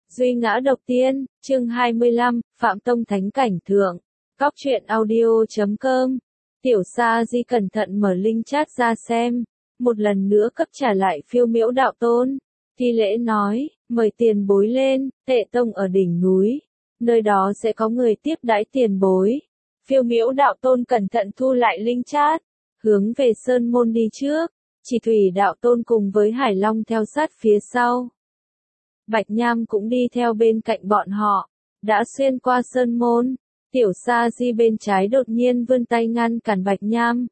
Duy ngã độc tiên, chương 25, Phạm Tông Thánh Cảnh Thượng. Góc truyện audio.com. Tiểu Sa Di cẩn thận mở link chat ra xem. Một lần nữa cấp trả lại phiêu miễu đạo tôn. Thi lễ nói, mời tiền bối lên, Tệ Tông ở đỉnh núi. Nơi đó sẽ có người tiếp đãi tiền bối. Phiêu miễu đạo tôn cẩn thận thu lại link chat. Hướng về Sơn Môn đi trước. Chỉ Thủy đạo tôn cùng với Hải Long theo sát phía sau. Bạch Nham cũng đi theo bên cạnh bọn họ, đã xuyên qua Sơn Môn. Tiểu Sa Di bên trái đột nhiên vươn tay ngăn cản Bạch Nham.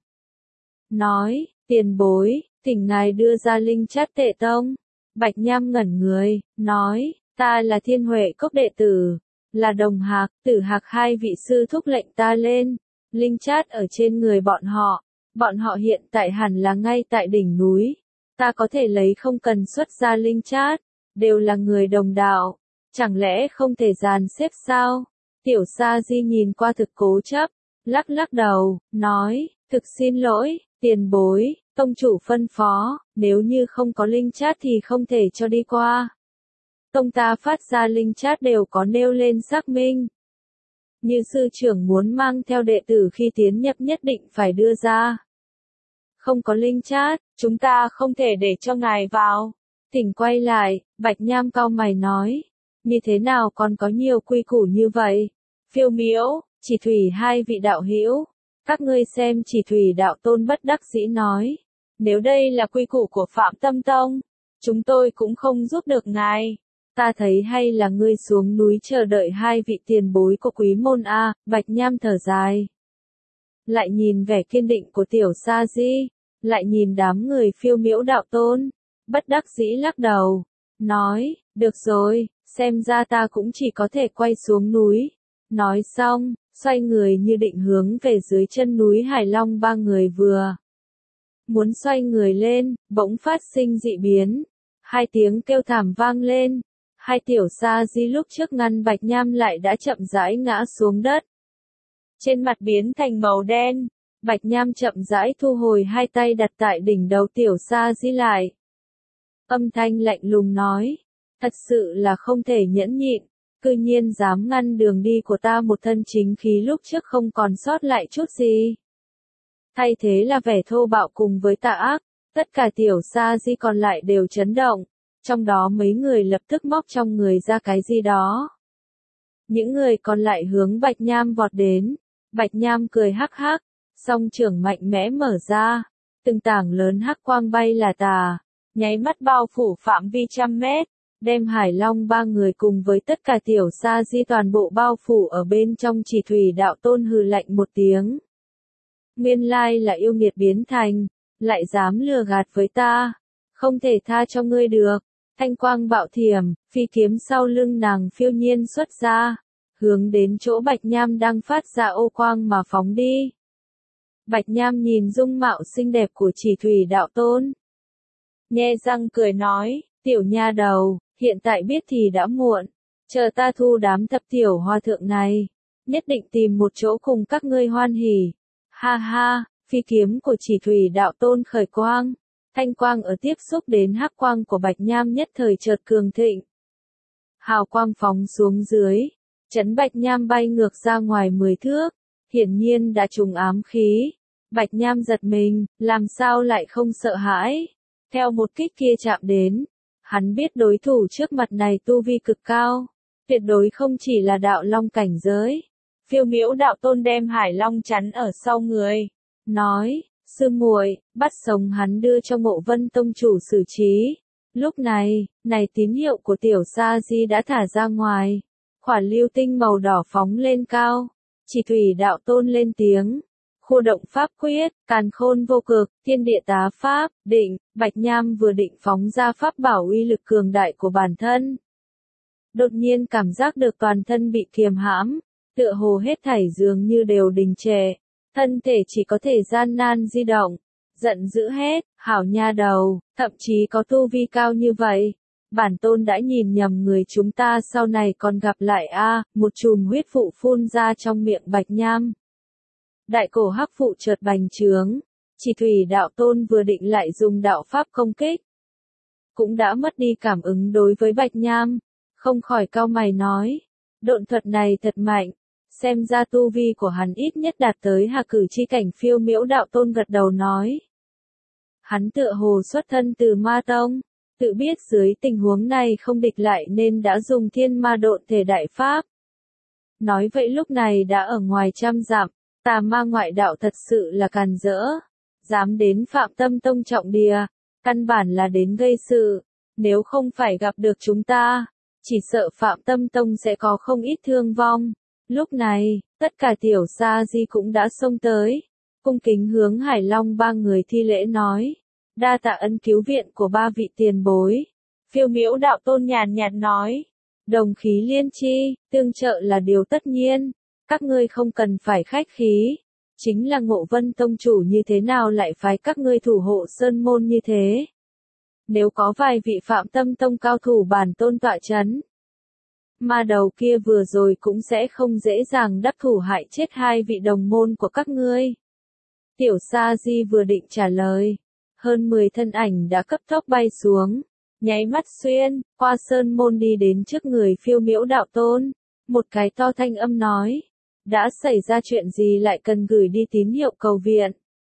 Nói, tiền bối, thỉnh ngài đưa ra link chat Tệ Tông. Bạch Nham ngẩn người, nói, ta là Thiên Huệ Cốc đệ tử, là Đồng Hạc, Tử Hạc hai vị sư thúc lệnh ta lên. Link chat ở trên người bọn họ hiện tại hẳn là ngay tại đỉnh núi. Ta có thể lấy không cần xuất ra link chat. Đều là người đồng đạo, chẳng lẽ không thể dàn xếp sao? Tiểu Sa Di nhìn qua thực cố chấp, lắc lắc đầu, nói, thực xin lỗi, tiền bối, tông chủ phân phó, nếu như không có link chat thì không thể cho đi qua. Tông ta phát ra link chat đều có nêu lên xác minh. Như sư trưởng muốn mang theo đệ tử khi tiến nhập nhất định phải đưa ra. Không có link chat, chúng ta không thể để cho ngài vào. Thỉnh quay lại, Bạch Nham cau mày nói, như thế nào còn có nhiều quy củ như vậy? Phiêu miễu, Chỉ Thủy hai vị đạo hữu, các ngươi xem. Chỉ Thủy đạo tôn bất đắc dĩ nói, nếu đây là quy củ của Phạm Tâm Tông, chúng tôi cũng không giúp được ngài. Ta thấy hay là ngươi xuống núi chờ đợi hai vị tiền bối của quý môn a. Bạch Nham thở dài, lại nhìn vẻ kiên định của Tiểu Sa Di, lại nhìn đám người phiêu miễu đạo tôn. Bất đắc dĩ lắc đầu, nói, được rồi, xem ra ta cũng chỉ có thể quay xuống núi. Nói xong, xoay người như định hướng về dưới chân núi Hải Long. Ba người vừa muốn xoay người lên, bỗng phát sinh dị biến. Hai tiếng kêu thảm vang lên. Hai Tiểu Sa Di lúc trước ngăn Bạch Nham lại đã chậm rãi ngã xuống đất. Trên mặt biến thành màu đen, Bạch Nham chậm rãi thu hồi hai tay đặt tại đỉnh đầu Tiểu Sa Di lại. Âm thanh lạnh lùng nói, thật sự là không thể nhẫn nhịn, cư nhiên dám ngăn đường đi của ta. Một thân chính khí lúc trước không còn sót lại chút gì. Thay thế là vẻ thô bạo cùng với tà ác, tất cả Tiểu Sa Di còn lại đều chấn động, trong đó mấy người lập tức móc trong người ra cái gì đó. Những người còn lại hướng Bạch Nham vọt đến, Bạch Nham cười hắc hắc, song trưởng mạnh mẽ mở ra, từng tảng lớn hắc quang bay là tà. Nháy mắt bao phủ phạm vi trăm mét, đem Hải Long ba người cùng với tất cả Tiểu Sa Di toàn bộ bao phủ ở bên trong. Chỉ Thủy đạo tôn hừ lạnh một tiếng. Nguyên lai là yêu nghiệt biến thành, lại dám lừa gạt với ta, không thể tha cho ngươi được. Thanh quang bạo thiểm, phi kiếm sau lưng nàng phiêu nhiên xuất ra, hướng đến chỗ Bạch Nham đang phát ra ô quang mà phóng đi. Bạch Nham nhìn dung mạo xinh đẹp của Chỉ Thủy đạo tôn, nhe răng cười nói, tiểu nha đầu, hiện tại biết thì đã muộn, chờ ta thu đám thập tiểu hòa thượng này, nhất định tìm một chỗ cùng các ngươi hoan hỉ. Ha ha, phi kiếm của Chỉ Thủy đạo tôn khởi quang, thanh quang ở tiếp xúc đến hắc quang của Bạch Nham nhất thời chợt cường thịnh. Hào quang phóng xuống dưới, chấn Bạch Nham bay ngược ra ngoài 10 thước, hiển nhiên đã trùng ám khí. Bạch Nham giật mình, làm sao lại không sợ hãi? Theo một kích kia chạm đến, hắn biết đối thủ trước mặt này tu vi cực cao, tuyệt đối không chỉ là đạo long cảnh giới. Phiêu miễu đạo tôn đem Hải Long chắn ở sau người, nói, sư muội, bắt sống hắn đưa cho Ngộ Vân tông chủ xử trí. Lúc này, tín hiệu của Tiểu Sa Di đã thả ra ngoài, quả lưu tinh màu đỏ phóng lên cao. Chỉ Thủy đạo tôn lên tiếng, khu động pháp quyết, càn khôn vô cực, thiên địa tá pháp, định. Bạch Nham vừa định phóng ra pháp bảo uy lực cường đại của bản thân, đột nhiên cảm giác được toàn thân bị kiềm hãm, tựa hồ hết thảy dường như đều đình trệ, thân thể chỉ có thể gian nan di động. Giận dữ hét, hảo nha đầu, thậm chí có tu vi cao như vậy, bản tôn đã nhìn nhầm người, chúng ta sau này còn gặp lại a. Một chùm huyết vụ phun ra trong miệng Bạch Nham. Đại cổ hắc vụ chợt bành trướng, Chỉ Thủy đạo tôn vừa định lại dùng đạo pháp công kích, cũng đã mất đi cảm ứng đối với Bạch Nham, không khỏi cau mày nói. Độn thuật này thật mạnh, xem ra tu vi của hắn ít nhất đạt tới hạ cử chi cảnh. Phiêu Miễu Đạo Tôn gật đầu nói. Hắn tựa hồ xuất thân từ ma tông, tự biết dưới tình huống này không địch lại nên đã dùng thiên ma độn thể đại pháp. Nói vậy lúc này đã ở ngoài trăm dặm, tà ma ngoại đạo thật sự là càn rỡ. Dám đến Phạm Tâm Tông trọng địa, căn bản là đến gây sự. Nếu không phải gặp được chúng ta, chỉ sợ Phạm Tâm Tông sẽ có không ít thương vong. Lúc này, tất cả tiểu sa di cũng đã xông tới, cung kính hướng Hải Long ba người thi lễ nói. Đa tạ ân cứu viện của ba vị tiền bối. Phiêu Miễu Đạo Tôn nhàn nhạt nói. Đồng khí liên chi, tương trợ là điều tất nhiên. Các ngươi không cần phải khách khí. Chính là Ngộ Vân Tông chủ như thế nào lại phái các ngươi thủ hộ sơn môn như thế. Nếu có vài vị Phạm Tâm Tông cao thủ bản tôn tọa chấn, ma đầu kia vừa rồi cũng sẽ không dễ dàng đắc thủ hại chết hai vị đồng môn của các ngươi. Tiểu Sa Di vừa định trả lời, hơn 10 thân ảnh đã cấp tốc bay xuống, nháy mắt xuyên qua sơn môn đi đến trước người Phiêu Miễu Đạo Tôn. Một cái to thanh âm nói, đã xảy ra chuyện gì lại cần gửi đi tín hiệu cầu viện.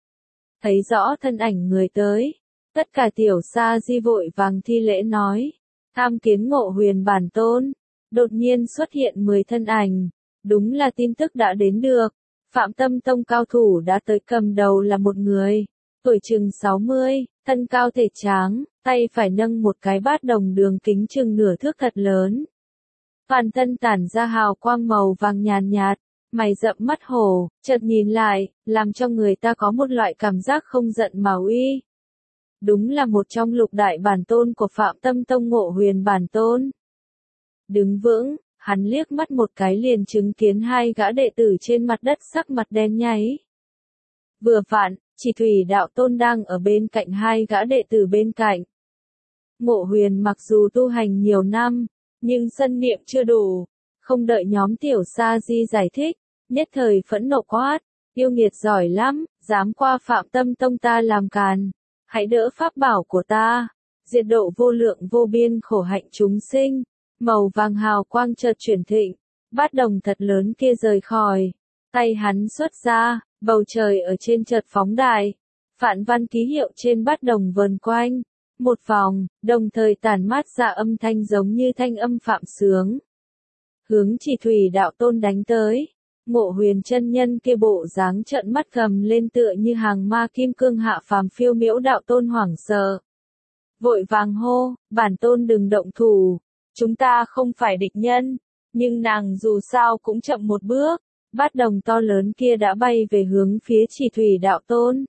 Thấy rõ thân ảnh người tới, tất cả tiểu sa di vội vàng thi lễ nói, tham kiến Ngộ Huyền bản tôn. Đột nhiên xuất hiện 10 thân ảnh, đúng là tin tức đã đến được. Phạm Tâm Tông cao thủ đã tới, cầm đầu là một người, tuổi chừng 60, thân cao thể tráng, tay phải nâng một cái bát đồng đường kính chừng nửa thước thật lớn. Toàn thân tản ra hào quang màu vàng nhàn nhạt, mày rậm mắt hổ, chợt nhìn lại, làm cho người ta có một loại cảm giác không giận mà uy. Đúng là một trong lục đại bản tôn của Phạm Tâm Tông Ngộ Huyền bản tôn. Đứng vững, hắn liếc mắt một cái liền chứng kiến hai gã đệ tử trên mặt đất sắc mặt đen nháy. Vừa vặn, Chỉ Thủy Đạo Tôn đang ở bên cạnh hai gã đệ tử bên cạnh. Ngộ Huyền mặc dù tu hành nhiều năm, nhưng sân niệm chưa đủ, không đợi nhóm tiểu sa di giải thích, nhất thời phẫn nộ quát, yêu nghiệt giỏi lắm, dám qua Phạm Tâm Tông ta làm càn, hãy đỡ pháp bảo của ta, diệt độ vô lượng vô biên khổ hạnh chúng sinh. Màu vàng hào quang chợt chuyển thịnh, bát đồng thật lớn kia rời khỏi, tay hắn xuất ra, bầu trời ở trên chợt phóng đại, phạn văn ký hiệu trên bát đồng vần quanh một vòng, đồng thời tản mát ra âm thanh giống như thanh âm phạm sướng, hướng Chỉ Thủy Đạo Tôn đánh tới. Ngộ Huyền chân nhân kia bộ dáng trợn mắt gầm lên tựa như hàng ma kim cương hạ phàm. Phiêu Miễu Đạo Tôn hoảng sợ, vội vàng hô, bản tôn đừng động thủ. Chúng ta không phải địch nhân, nhưng nàng dù sao cũng chậm một bước. Bát đồng to lớn kia đã bay về hướng phía Chỉ Thủy Đạo Tôn.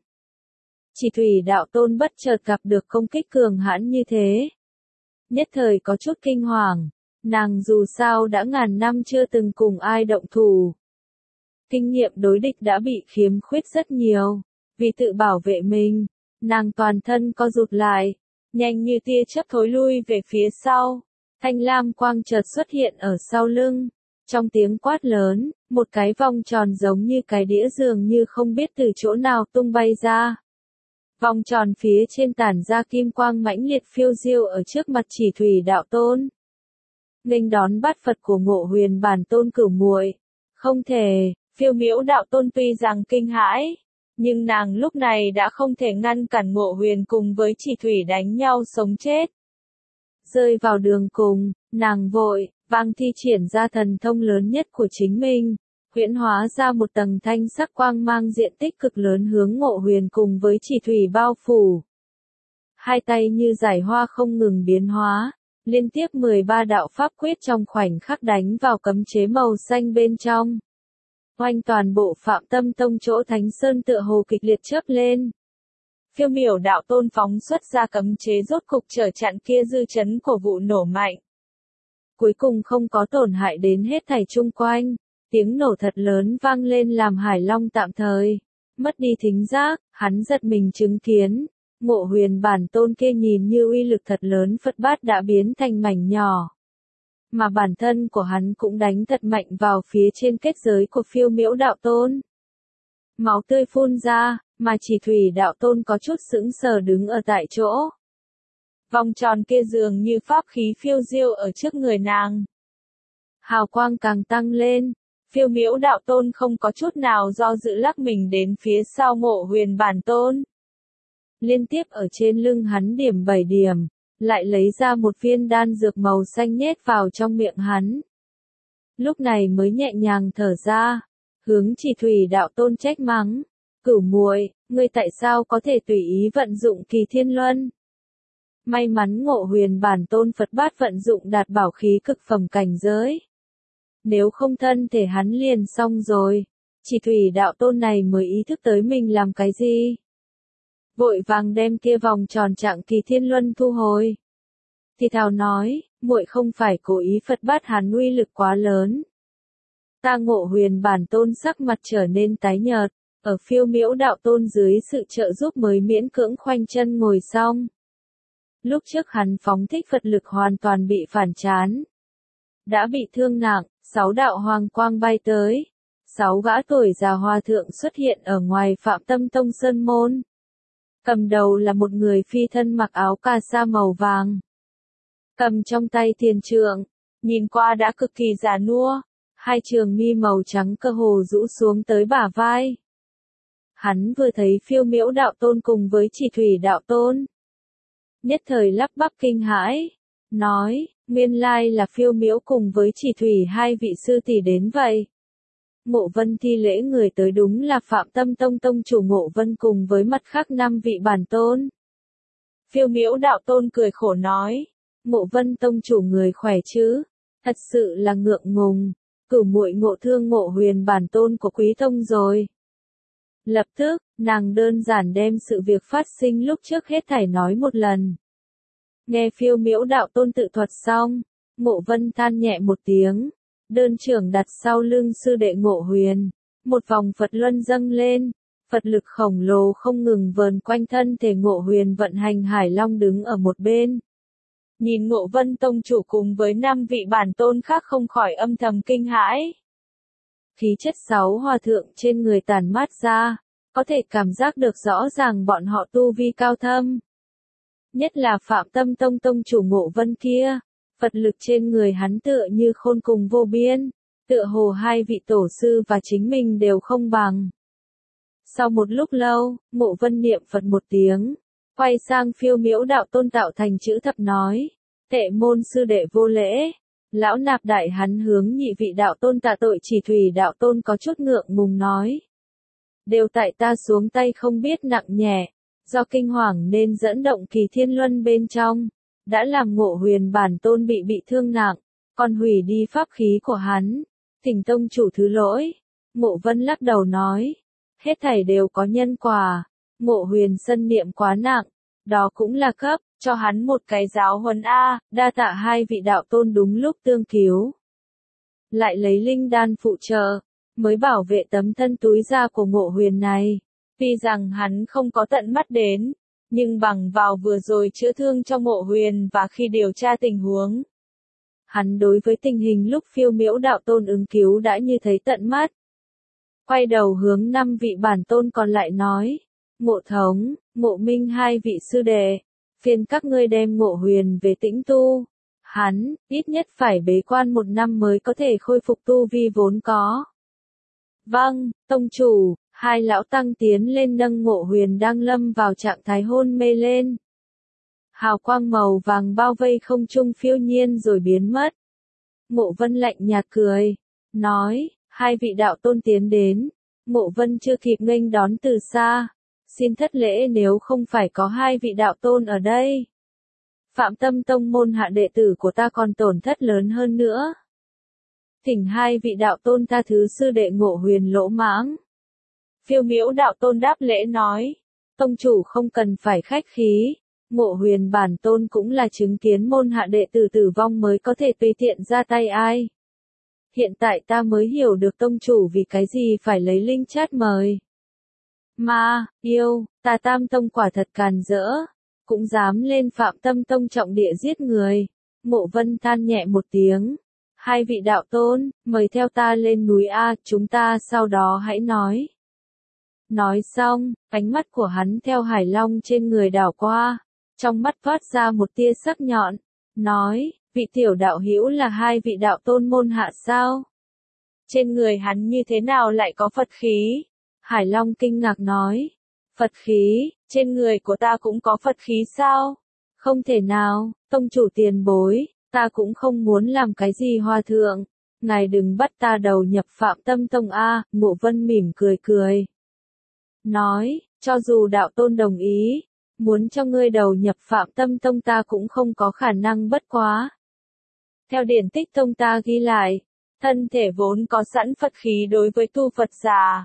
Chỉ Thủy Đạo Tôn bất chợt gặp được công kích cường hãn như thế, nhất thời có chút kinh hoàng. Nàng dù sao đã ngàn năm chưa từng cùng ai động thủ, kinh nghiệm đối địch đã bị khiếm khuyết rất nhiều. Vì tự bảo vệ mình, nàng toàn thân co rụt lại, nhanh như tia chớp thối lui về phía sau. Thanh lam quang chợt xuất hiện ở sau lưng. Trong tiếng quát lớn, một cái vòng tròn giống như cái đĩa dường như không biết từ chỗ nào tung bay ra. Vòng tròn phía trên tản ra kim quang mãnh liệt phiêu diêu ở trước mặt Chỉ Thủy Đạo Tôn. Nghênh đón bát Phật của Ngộ Huyền bản tôn cửu muội. Không thể, Phiêu Miễu Đạo Tôn tuy rằng kinh hãi, nhưng nàng lúc này đã không thể ngăn cản Ngộ Huyền cùng với Chỉ Thủy đánh nhau sống chết. Rơi vào đường cùng, nàng vội vàng thi triển ra thần thông lớn nhất của chính mình, huyễn hóa ra một tầng thanh sắc quang mang diện tích cực lớn hướng Ngộ Huyền cùng với Chỉ Thủy bao phủ. Hai tay như giải hoa không ngừng biến hóa, liên tiếp 13 đạo pháp quyết trong khoảnh khắc đánh vào cấm chế màu xanh bên trong. Oanh, toàn bộ Phạm Tâm Tông chỗ Thánh Sơn tựa hồ kịch liệt chớp lên. Phiêu Miểu Đạo Tôn phóng xuất ra cấm chế rốt cục trở chặn kia dư chấn của vụ nổ mạnh. Cuối cùng không có tổn hại đến hết thảy chung quanh. Tiếng nổ thật lớn vang lên làm Hải Long tạm thời mất đi thính giác. Hắn giật mình chứng kiến, Ngộ Huyền bản tôn kia nhìn như uy lực thật lớn Phật bát đã biến thành mảnh nhỏ. Mà bản thân của hắn cũng đánh thật mạnh vào phía trên kết giới của Phiêu Miễu Đạo Tôn. Máu tươi phun ra, mà Chỉ Thủy Đạo Tôn có chút sững sờ đứng ở tại chỗ. Vòng tròn kia dường như pháp khí phiêu diêu ở trước người nàng. Hào quang càng tăng lên, Phiêu Miễu đạo tôn không có chút nào do dự lắc mình đến phía sau Ngộ Huyền bản tôn. Liên tiếp ở trên lưng hắn điểm 7 điểm, lại lấy ra một viên đan dược màu xanh nhét vào trong miệng hắn. Lúc này mới nhẹ nhàng thở ra, hướng Chỉ Thủy đạo tôn trách mắng, Cửu muội, ngươi tại sao có thể tùy ý vận dụng Kỳ Thiên Luân? May mắn Ngộ Huyền bản tôn Phật Bát vận dụng đạt bảo khí cực phẩm cảnh giới. Nếu không thân thể hắn liền xong rồi. Chỉ Thủy đạo tôn này mới ý thức tới mình làm cái gì. Vội vàng đem kia vòng tròn trạng Kỳ Thiên Luân thu hồi. Thì thào nói, muội không phải cố ý Phật Bát hắn uy lực quá lớn. Ta Ngộ Huyền bản tôn sắc mặt trở nên tái nhợt, ở Phiêu Miễu đạo tôn dưới sự trợ giúp mới miễn cưỡng khoanh chân ngồi xong. Lúc trước hắn phóng thích Phật lực hoàn toàn bị phản chán. Đã bị thương nặng, 6 đạo hoàng quang bay tới. 6 gã tuổi già hòa thượng xuất hiện ở ngoài Phạm Tâm Tông Sơn Môn. Cầm đầu là một người phi thân mặc áo cà sa màu vàng. Cầm trong tay thiền trượng, nhìn qua đã cực kỳ già nua. Hai trường mi màu trắng cơ hồ rũ xuống tới bả vai. Hắn vừa thấy Phiêu Miễu đạo tôn cùng với Chỉ Thủy đạo tôn. Nhất thời lắp bắp kinh hãi, nói, nguyên lai là Phiêu Miễu cùng với Chỉ Thủy hai vị sư tỷ đến vậy. Ngộ Vân thi lễ người tới đúng là Phạm Tâm Tông tông chủ Ngộ Vân cùng với mặt khác 5 vị bản tôn. Phiêu Miễu đạo tôn cười khổ nói, Ngộ Vân tông chủ người khỏe chứ, thật sự là ngượng ngùng, Cửu muội ngộ thương Ngộ Huyền bản tôn của Quý tông rồi. Lập tức, nàng đơn giản đem sự việc phát sinh lúc trước hết thảy nói một lần. Nghe Phiêu Miễu đạo tôn tự thuật xong, Ngộ Vân than nhẹ một tiếng, đơn trưởng đặt sau lưng sư đệ Ngộ Huyền, một vòng Phật luân dâng lên, Phật lực khổng lồ không ngừng vờn quanh thân thể Ngộ Huyền vận hành Hải Long đứng ở một bên. Nhìn Ngộ Vân tông chủ cùng với 5 vị bản tôn khác không khỏi âm thầm kinh hãi. Khí chất 6 hòa thượng trên người tản mát ra, có thể cảm giác được rõ ràng bọn họ tu vi cao thâm. Nhất là Phạm Tâm Tông tông chủ Ngộ Vân kia, Phật lực trên người hắn tựa như khôn cùng vô biên, tựa hồ hai vị tổ sư và chính mình đều không bằng. Sau một lúc lâu, Ngộ Vân niệm Phật một tiếng, quay sang Phiêu Miễu đạo tôn tạo thành chữ thập nói, tệ môn sư đệ vô lễ. Lão nạp đại hắn hướng nhị vị đạo tôn tạ tội. Chỉ Thủy đạo tôn có chút ngượng ngùng nói. Đều tại ta xuống tay không biết nặng nhẹ, do kinh hoàng nên dẫn động Kỳ Thiên Luân bên trong, đã làm Ngộ Huyền bản tôn bị thương nặng, còn hủy đi pháp khí của hắn, thỉnh tông chủ thứ lỗi. Ngộ Vân lắc đầu nói, hết thảy đều có nhân quả, Ngộ Huyền sân niệm quá nặng, đó cũng là cấp, cho hắn một cái giáo huấn a, đa tạ hai vị đạo tôn đúng lúc tương cứu. Lại lấy linh đan phụ trợ, mới bảo vệ tấm thân túi da của Ngộ Huyền này. Tuy rằng hắn không có tận mắt đến, nhưng bằng vào vừa rồi chữa thương cho Ngộ Huyền và khi điều tra tình huống. Hắn đối với tình hình lúc Phiêu Miễu đạo tôn ứng cứu đã như thấy tận mắt. Quay đầu hướng 5 vị bản tôn còn lại nói, Ngộ Thống, Ngộ Minh hai vị sư đệ, phiền các ngươi đem Ngộ Huyền về tĩnh tu. Hắn, ít nhất phải bế quan 1 năm mới có thể khôi phục tu vi vốn có. Vâng, tông chủ, hai lão tăng tiến lên nâng Ngộ Huyền đang lâm vào trạng thái hôn mê lên. Hào quang màu vàng bao vây không trung phiêu nhiên rồi biến mất. Ngộ Vân lạnh nhạt cười, nói, hai vị đạo tôn tiến đến. Ngộ Vân chưa kịp nghênh đón từ xa. Xin thất lễ nếu không phải có hai vị đạo tôn ở đây. Phạm Tâm tông môn hạ đệ tử của ta còn tổn thất lớn hơn nữa. Thỉnh hai vị đạo tôn tha thứ sư đệ Ngộ Huyền lỗ mãng. Phiêu Miễu đạo tôn đáp lễ nói, tông chủ không cần phải khách khí, Ngộ Huyền bản tôn cũng là chứng kiến môn hạ đệ tử tử vong mới có thể tùy tiện ra tay ai. Hiện tại ta mới hiểu được tông chủ vì cái gì phải lấy linh chát mời. Ma, yêu, tà Tam tông quả thật càn rỡ, cũng dám lên Phạm Tâm tông trọng địa giết người. Ngộ Vân than nhẹ một tiếng, hai vị đạo tôn, mời theo ta lên núi A, chúng ta sau đó hãy nói. Nói xong, ánh mắt của hắn theo Hải Long trên người đảo qua, trong mắt thoát ra một tia sắc nhọn, nói, vị tiểu đạo hữu là hai vị đạo tôn môn hạ sao? Trên người hắn như thế nào lại có Phật khí? Hải Long kinh ngạc nói, Phật khí, trên người của ta cũng có Phật khí sao? Không thể nào, tông chủ tiền bối, ta cũng không muốn làm cái gì hòa thượng. Ngài đừng bắt ta đầu nhập Phạm Tâm Tông a. Mộ Vân mỉm cười cười. Nói, cho dù đạo tôn đồng ý, muốn cho ngươi đầu nhập Phạm Tâm Tông ta cũng không có khả năng bất quá. Theo điển tích tông ta ghi lại, thân thể vốn có sẵn Phật khí đối với tu Phật giả,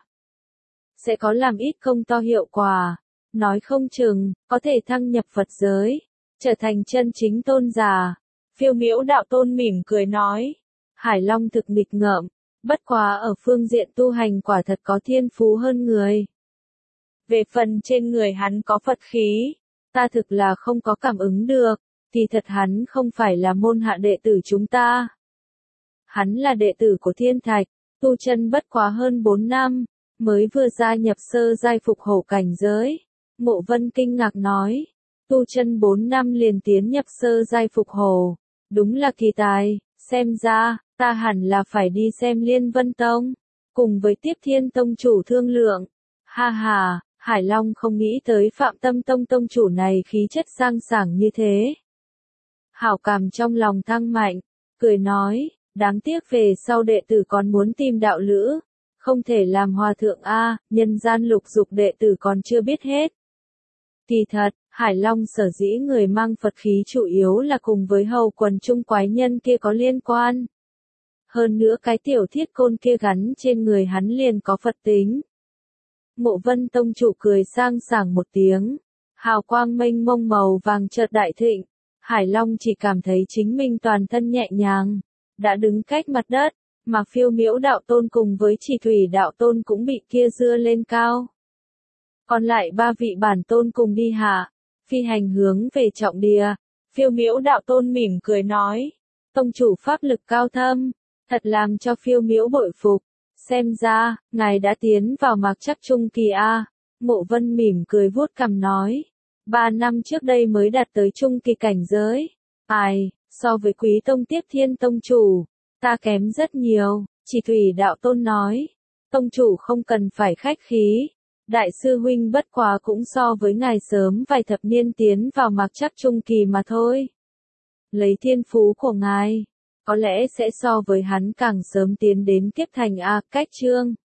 sẽ có làm ít công to hiệu quả, nói không chừng, có thể thăng nhập Phật giới, trở thành chân chính tôn giả. Phiêu Miễu đạo tôn mỉm cười nói, Hải Long thực nghịch ngợm, bất quá ở phương diện tu hành quả thật có thiên phú hơn người. Về phần trên người hắn có Phật khí, ta thực là không có cảm ứng được, thì thật hắn không phải là môn hạ đệ tử chúng ta. Hắn là đệ tử của Thiên Thạch, tu chân bất quá hơn 4 năm, mới vừa gia nhập sơ giai phục hổ cảnh giới. Mộ Vân kinh ngạc nói, tu chân 4 năm liền tiến nhập sơ giai phục hổ, đúng là kỳ tài, xem ra, ta hẳn là phải đi xem Liên Vân Tông, cùng với Tiếp Thiên Tông chủ thương lượng. Ha ha, Hải Long không nghĩ tới Phạm Tâm Tông tông chủ này khí chất sang sảng như thế. Hảo cảm trong lòng thăng mạnh, cười nói, đáng tiếc về sau đệ tử còn muốn tìm đạo lữ, không thể làm hòa thượng a, nhân gian lục dục đệ tử còn chưa biết hết. Kỳ thật, Hải Long sở dĩ người mang Phật khí chủ yếu là cùng với hầu quần trung quái nhân kia có liên quan. Hơn nữa cái tiểu thiết côn kia gắn trên người hắn liền có Phật tính. Mộ Vân tông chủ cười sang sảng một tiếng, hào quang mênh mông màu vàng chợt đại thịnh, Hải Long chỉ cảm thấy chính mình toàn thân nhẹ nhàng, đã đứng cách mặt đất, mà Phiêu Miễu đạo tôn cùng với Chỉ Thủy đạo tôn cũng bị kia dưa lên cao. Còn lại 3 vị bản tôn cùng đi hạ, phi hành hướng về trọng địa. Phiêu Miễu đạo tôn mỉm cười nói, tông chủ pháp lực cao thâm, thật làm cho Phiêu Miễu bội phục. Xem ra, ngài đã tiến vào mạc chắc trung kỳ a. Mộ Vân mỉm cười vuốt cằm nói, 3 năm trước đây mới đạt tới trung kỳ cảnh giới. Ai, so với Quý Tông Tiếp Thiên tông chủ, ta kém rất nhiều. Chỉ Thủy đạo tôn nói, tông chủ không cần phải khách khí. Đại sư huynh bất quá cũng so với ngài sớm vài thập niên tiến vào mạc chắc trung kỳ mà thôi. Lấy thiên phú của ngài, có lẽ sẽ so với hắn càng sớm tiến đến kiếp thành a. Cách chương